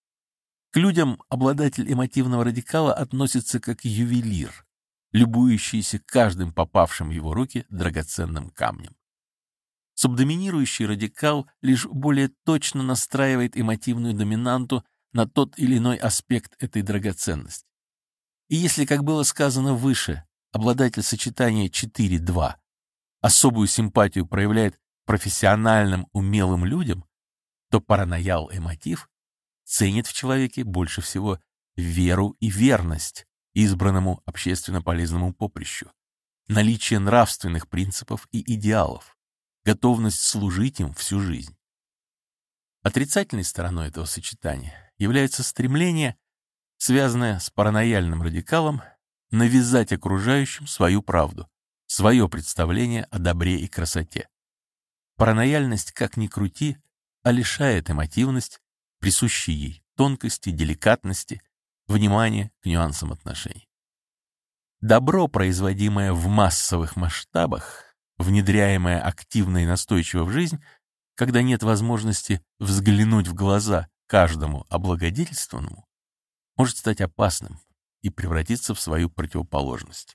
К людям обладатель эмотивного радикала относится как ювелир, любующийся каждым попавшим в его руки драгоценным камнем. Субдоминирующий радикал лишь более точно настраивает эмотивную доминанту на тот или иной аспект этой драгоценности. И если, как было сказано выше, обладатель сочетания четыре-два особую симпатию проявляет профессиональным, умелым людям, то параноял-эмотив ценит в человеке больше всего веру и верность избранному общественно полезному поприщу, наличие нравственных принципов и идеалов, готовность служить им всю жизнь. Отрицательной стороной этого сочетания является стремление, связанное с паранояльным радикалом, навязать окружающим свою правду, свое представление о добре и красоте. Паранояльность, как ни крути, а лишает эмотивность, присущей ей тонкости, деликатности, внимания к нюансам отношений. Добро, производимое в массовых масштабах, внедряемое активно и настойчиво в жизнь, когда нет возможности взглянуть в глаза каждому облагодетельствованному, может стать опасным и превратиться в свою противоположность.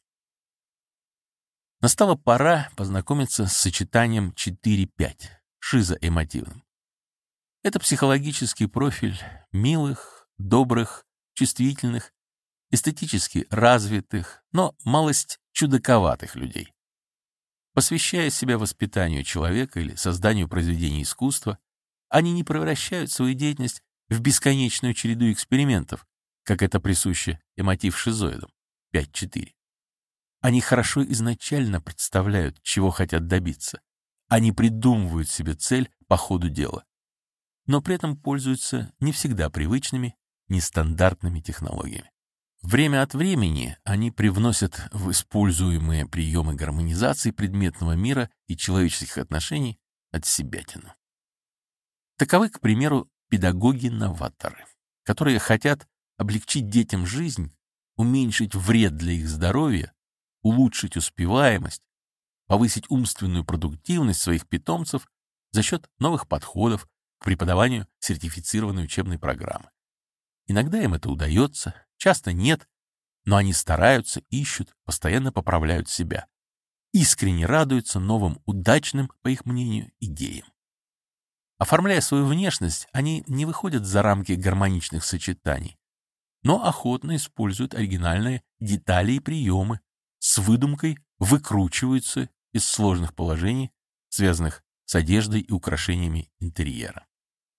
Настала пора познакомиться с сочетанием четыре-пять, шизоэмотивным. Это психологический профиль милых, добрых, чувствительных, эстетически развитых, но малость чудаковатых людей. Посвящая себя воспитанию человека или созданию произведений искусства, они не превращают свою деятельность в бесконечную череду экспериментов, как это присуще эмотив-шизоидам пять-четыре. Они хорошо изначально представляют, чего хотят добиться. Они придумывают себе цель по ходу дела, но при этом пользуются не всегда привычными, нестандартными технологиями. Время от времени они привносят в используемые приемы гармонизации предметного мира и человеческих отношений отсебятину. Таковы, к примеру, педагоги-новаторы, которые хотят облегчить детям жизнь, уменьшить вред для их здоровья, улучшить успеваемость, повысить умственную продуктивность своих питомцев за счет новых подходов к преподаванию сертифицированной учебной программы. Иногда им это удается, часто нет, но они стараются, ищут, постоянно поправляют себя, искренне радуются новым, удачным, по их мнению, идеям. Оформляя свою внешность, они не выходят за рамки гармоничных сочетаний, но охотно используют оригинальные детали и приемы, с выдумкой выкручиваются из сложных положений, связанных с одеждой и украшениями интерьера.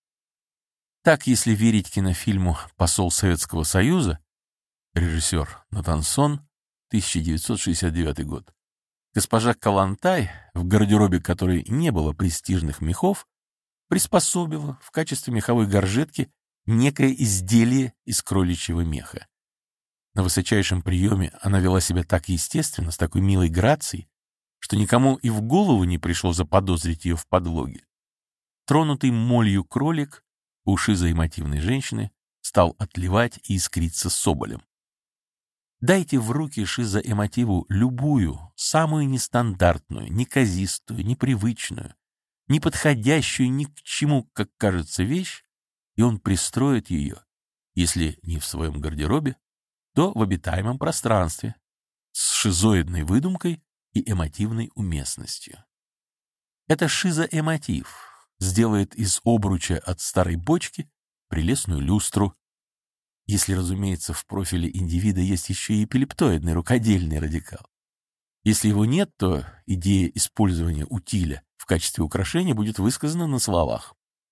Так, если верить кинофильму «Посол Советского Союза», режиссер Натан Сон, тысяча девятьсот шестьдесят девятый год, госпожа Калантай, в гардеробе которой не было престижных мехов, приспособила в качестве меховой горжетки некое изделие из кроличьего меха. На высочайшем приеме она вела себя так естественно, с такой милой грацией, что никому и в голову не пришло заподозрить ее в подлоге. Тронутый молью кролик у шизоэмотивной женщины стал отливать и искриться соболем. Дайте в руки шизоэмотиву любую, самую нестандартную, неказистую, непривычную, неподходящую ни к чему, как кажется, вещь, и он пристроит ее, если не в своем гардеробе, то в обитаемом пространстве, с шизоидной выдумкой и эмотивной уместностью. Это шизоэмотив, сделает из обруча от старой бочки прелестную люстру. Если, разумеется, в профиле индивида есть еще и эпилептоидный рукодельный радикал. Если его нет, то идея использования утиля в качестве украшения будет высказана на словах.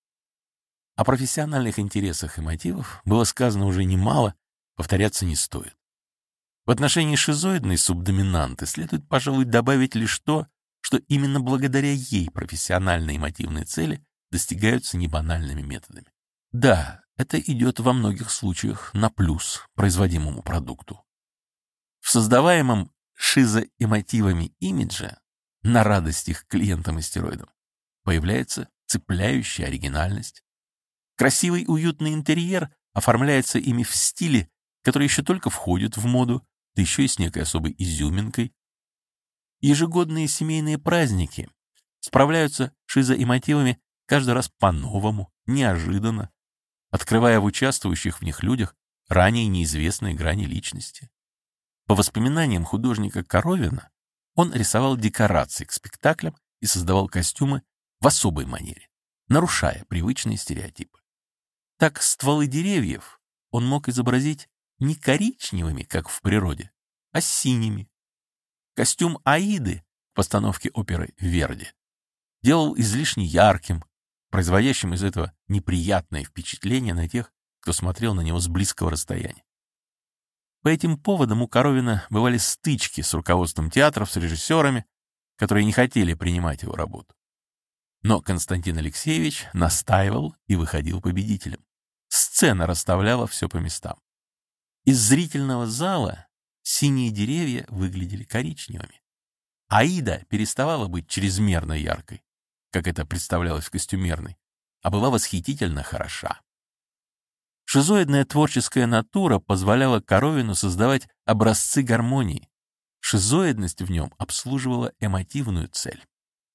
О профессиональных интересах и мотивах было сказано уже немало, повторяться не стоит. В отношении шизоидной субдоминанты следует, пожалуй, добавить лишь то, что именно благодаря ей профессиональные и мотивные цели достигаются небанальными методами. Да, это идет во многих случаях на плюс производимому продукту. В создаваемом шизоэмотивами имидже на радость их клиентам и стероидам появляется цепляющая оригинальность. Красивый уютный интерьер оформляется ими в стиле, который еще только входит в моду, да еще и с некой особой изюминкой. Ежегодные семейные праздники справляются шизоэмотивами каждый раз по-новому, неожиданно, открывая в участвующих в них людях ранее неизвестные грани личности. По воспоминаниям художника Коровина, он рисовал декорации к спектаклям и создавал костюмы в особой манере, нарушая привычные стереотипы. Так стволы деревьев он мог изобразить не коричневыми, как в природе, а синими. Костюм Аиды в постановке оперы Верди делал излишне ярким, производящим из этого неприятное впечатление на тех, кто смотрел на него с близкого расстояния. По этим поводам у Коровина бывали стычки с руководством театров, с режиссерами, которые не хотели принимать его работу. Но Константин Алексеевич настаивал и выходил победителем. Сцена расставляла все по местам. Из зрительного зала синие деревья выглядели коричневыми. Аида переставала быть чрезмерно яркой, как это представлялось в костюмерной, а была восхитительно хороша. Шизоидная творческая натура позволяла Коровину создавать образцы гармонии. Шизоидность в нем обслуживала эмотивную цель.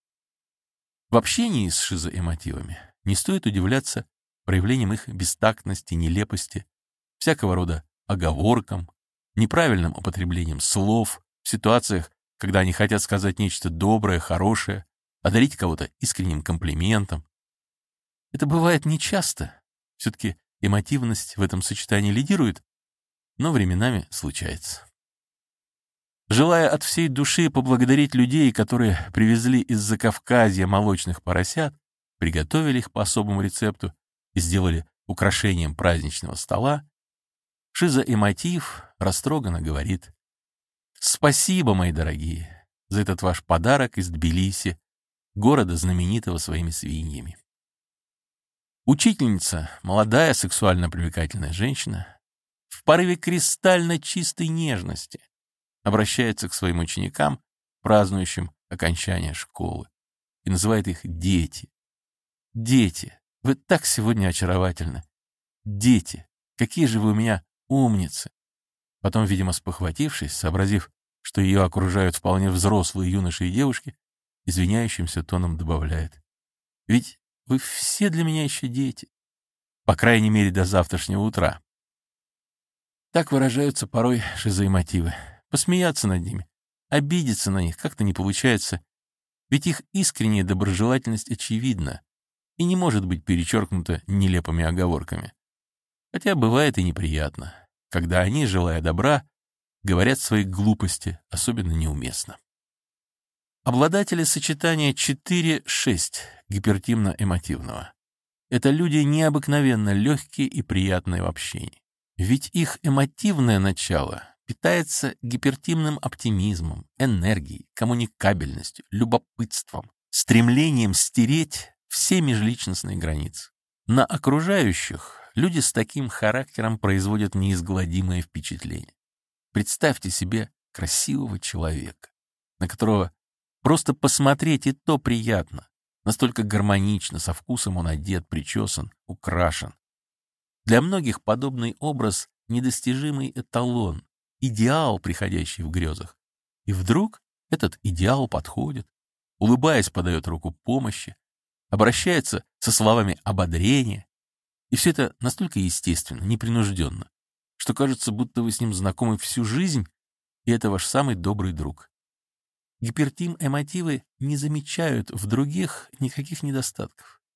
В общении с шизоэмотивами не стоит удивляться проявлением их бестактности, нелепости, всякого рода оговоркам, неправильным употреблением слов в ситуациях, когда они хотят сказать нечто доброе, хорошее, одарить кого-то искренним комплиментом. Это бывает нечасто. Все-таки эмотивность в этом сочетании лидирует, но временами случается. Желая от всей души поблагодарить людей, которые привезли из Закавказья молочных поросят, приготовили их по особому рецепту и сделали украшением праздничного стола, шизоэмотив растроганно говорит: «Спасибо, мои дорогие, за этот ваш подарок из Тбилиси, города, знаменитого своими свиньями». Учительница, молодая сексуально привлекательная женщина, в порыве кристально чистой нежности обращается к своим ученикам, празднующим окончание школы, и называет их «дети». «Дети, вы так сегодня очаровательны! Дети, какие же вы у меня умницы!» Потом, видимо, спохватившись, сообразив, что ее окружают вполне взрослые юноши и девушки, извиняющимся тоном добавляет: «Ведь вы все для меня еще дети, по крайней мере, до завтрашнего утра». Так выражаются порой шизоэмотивы. Посмеяться над ними, обидеться на них как-то не получается, ведь их искренняя доброжелательность очевидна и не может быть перечеркнута нелепыми оговорками. Хотя бывает и неприятно, когда они, желая добра, говорят свои глупости, особенно неуместно. Обладатели сочетания четыре шесть гипертимно-эмотивного — это люди необыкновенно легкие и приятные в общении. Ведь их эмотивное начало питается гипертимным оптимизмом, энергией, коммуникабельностью, любопытством, стремлением стереть все межличностные границы. На окружающих люди с таким характером производят неизгладимое впечатление. Представьте себе красивого человека, на которого просто посмотреть и то приятно, настолько гармонично, со вкусом он одет, причесан, украшен. Для многих подобный образ — недостижимый эталон, идеал, приходящий в грезах. И вдруг этот идеал подходит, улыбаясь, подает руку помощи, обращается со словами ободрения. И все это настолько естественно, непринужденно, что кажется, будто вы с ним знакомы всю жизнь, и это ваш самый добрый друг. Гипертим-эмотивы не замечают в других никаких недостатков.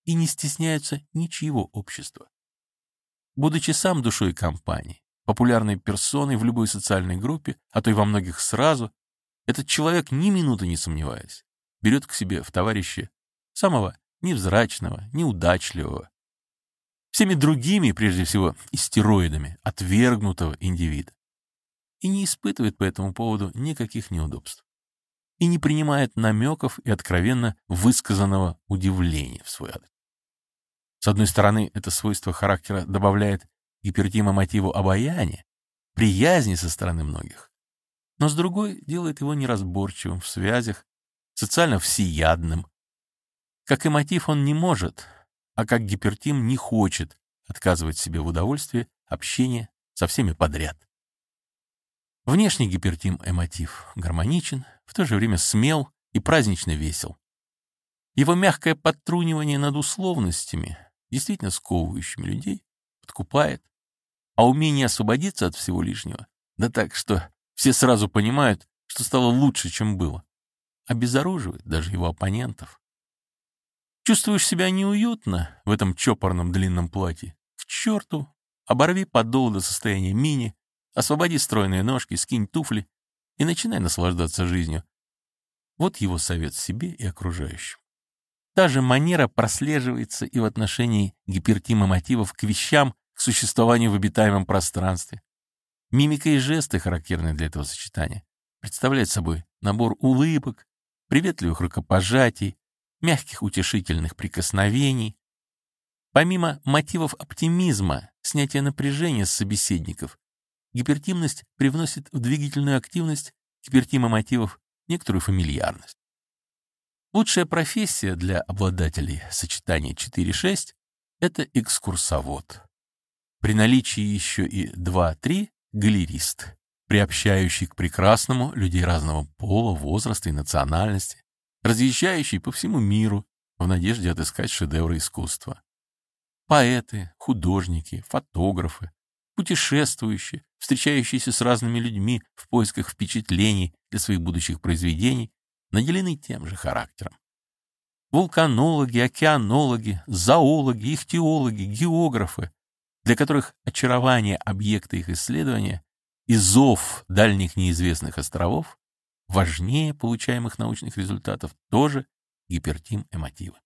и не стесняются ничьего общества. Будучи сам душой компании, популярной персоной в любой социальной группе, а то и во многих сразу, этот человек, ни минуты не сомневаясь, берет к себе в товарища самого невзрачного, неудачливого, всеми другими, прежде всего, истероидами, отвергнутого индивида, и не испытывает по этому поводу никаких неудобств, и не принимает намеков и откровенно высказанного удивления в свой адрес. С одной стороны, это свойство характера добавляет гипертимомотиву обаяния, приязни со стороны многих, но с другой делает его неразборчивым в связях, социально всеядным. Как эмотив он не может, а как гипертим не хочет отказывать себе в удовольствии общения со всеми подряд. Внешний гипертим-эмотив гармоничен, в то же время смел и празднично весел. Его мягкое подтрунивание над условностями, действительно сковывающими людей, подкупает, а умение освободиться от всего лишнего, да так, что все сразу понимают, что стало лучше, чем было, обезоруживает даже его оппонентов. Чувствуешь себя неуютно в этом чопорном длинном платье? К черту! Оборви подол до состояния мини, освободи стройные ножки, скинь туфли и начинай наслаждаться жизнью. Вот его совет себе и окружающим. Та же манера прослеживается и в отношении гипертимомотивов к вещам, к существованию в обитаемом пространстве. Мимика и жесты, характерные для этого сочетания, представляют собой набор улыбок, приветливых рукопожатий, мягких утешительных прикосновений. Помимо мотивов оптимизма, снятия напряжения с собеседников, гипертимность привносит в двигательную активность гипертимомотивов некоторую фамильярность. Лучшая профессия для обладателей сочетания четыре-шесть — это экскурсовод. При наличии еще и два-три — галерист, приобщающий к прекрасному людей разного пола, возраста и национальности, разъезжающий по всему миру в надежде отыскать шедевры искусства. Поэты, художники, фотографы, путешествующие, встречающиеся с разными людьми в поисках впечатлений для своих будущих произведений, наделены тем же характером. Вулканологи, океанологи, зоологи, ихтиологи, географы, для которых очарование объекта их исследования и зов дальних неизвестных островов важнее получаемых научных результатов, тоже гипертим-эмотивы.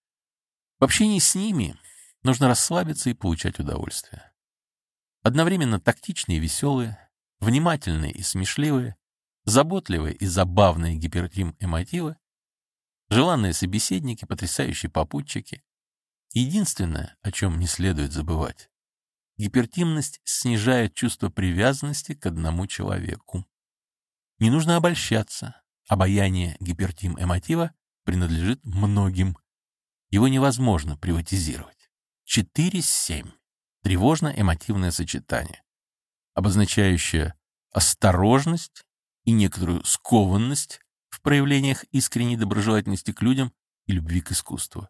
В общении с ними нужно расслабиться и получать удовольствие. Одновременно тактичные и веселые, внимательные и смешливые, заботливые и забавные гипертим-эмотивы, желанные собеседники, потрясающие попутчики. Единственное, о чем не следует забывать, гипертимность снижает чувство привязанности к одному человеку. Не нужно обольщаться. Обаяние гипертим-эмотива принадлежит многим. Его невозможно приватизировать. четыре-семь. Тревожно-эмотивное сочетание, обозначающее осторожность и некоторую скованность в проявлениях искренней доброжелательности к людям и любви к искусству.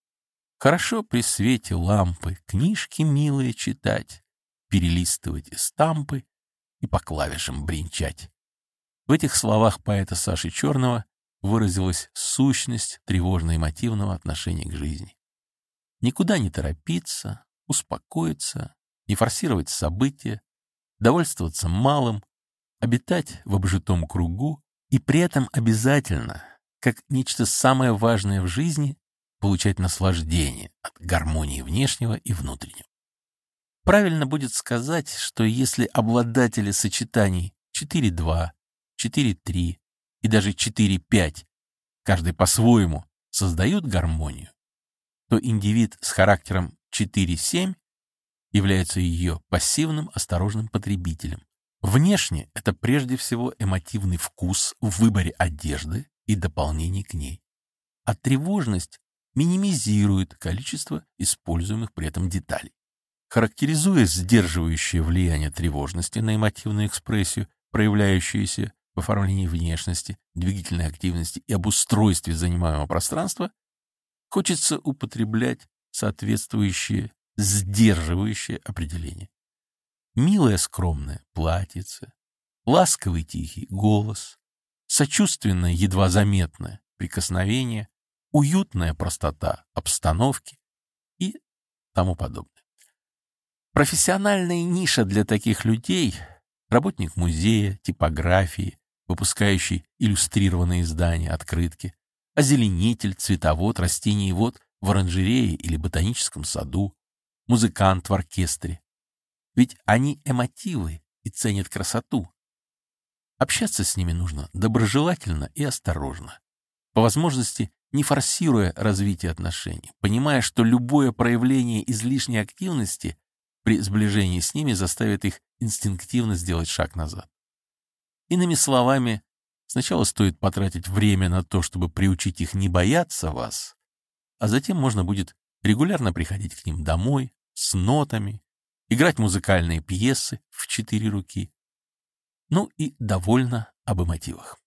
Хорошо при свете лампы книжки милые читать, перелистывать эстампы и по клавишам бренчать. В этих словах поэта Саши Черного выразилась сущность тревожно-эмотивного отношения к жизни. Никуда не торопиться, успокоиться, не форсировать события, довольствоваться малым, обитать в обжитом кругу и при этом обязательно, как нечто самое важное в жизни, получать наслаждение от гармонии внешнего и внутреннего. Правильно будет сказать, что если обладатели сочетаний четыре-два, четыре-три и даже четыре-пять, каждый по-своему, создают гармонию, то индивид с характером четыре-семь является ее пассивным, осторожным потребителем. Внешне это прежде всего эмотивный вкус в выборе одежды и дополнений к ней. А тревожность минимизирует количество используемых при этом деталей. Характеризуя сдерживающее влияние тревожности на эмотивную экспрессию, проявляющуюся в оформлении внешности, двигательной активности и обустройстве занимаемого пространства, хочется употреблять соответствующие сдерживающие определения. Милое скромное платьице, ласковый тихий голос, сочувственное едва заметное прикосновение, уютная простота обстановки, тому подобное. Профессиональная ниша для таких людей — работник музея, типографии, выпускающий иллюстрированные издания, открытки, озеленитель, цветовод, растениевод в оранжерее или ботаническом саду, музыкант в оркестре. Ведь они эмотивы и ценят красоту. Общаться с ними нужно доброжелательно и осторожно, по возможности не форсируя развитие отношений, понимая, что любое проявление излишней активности при сближении с ними заставит их инстинктивно сделать шаг назад. Иными словами, сначала стоит потратить время на то, чтобы приучить их не бояться вас, а затем можно будет регулярно приходить к ним домой с нотами, играть музыкальные пьесы в четыре руки. Ну и довольно об эмотивах.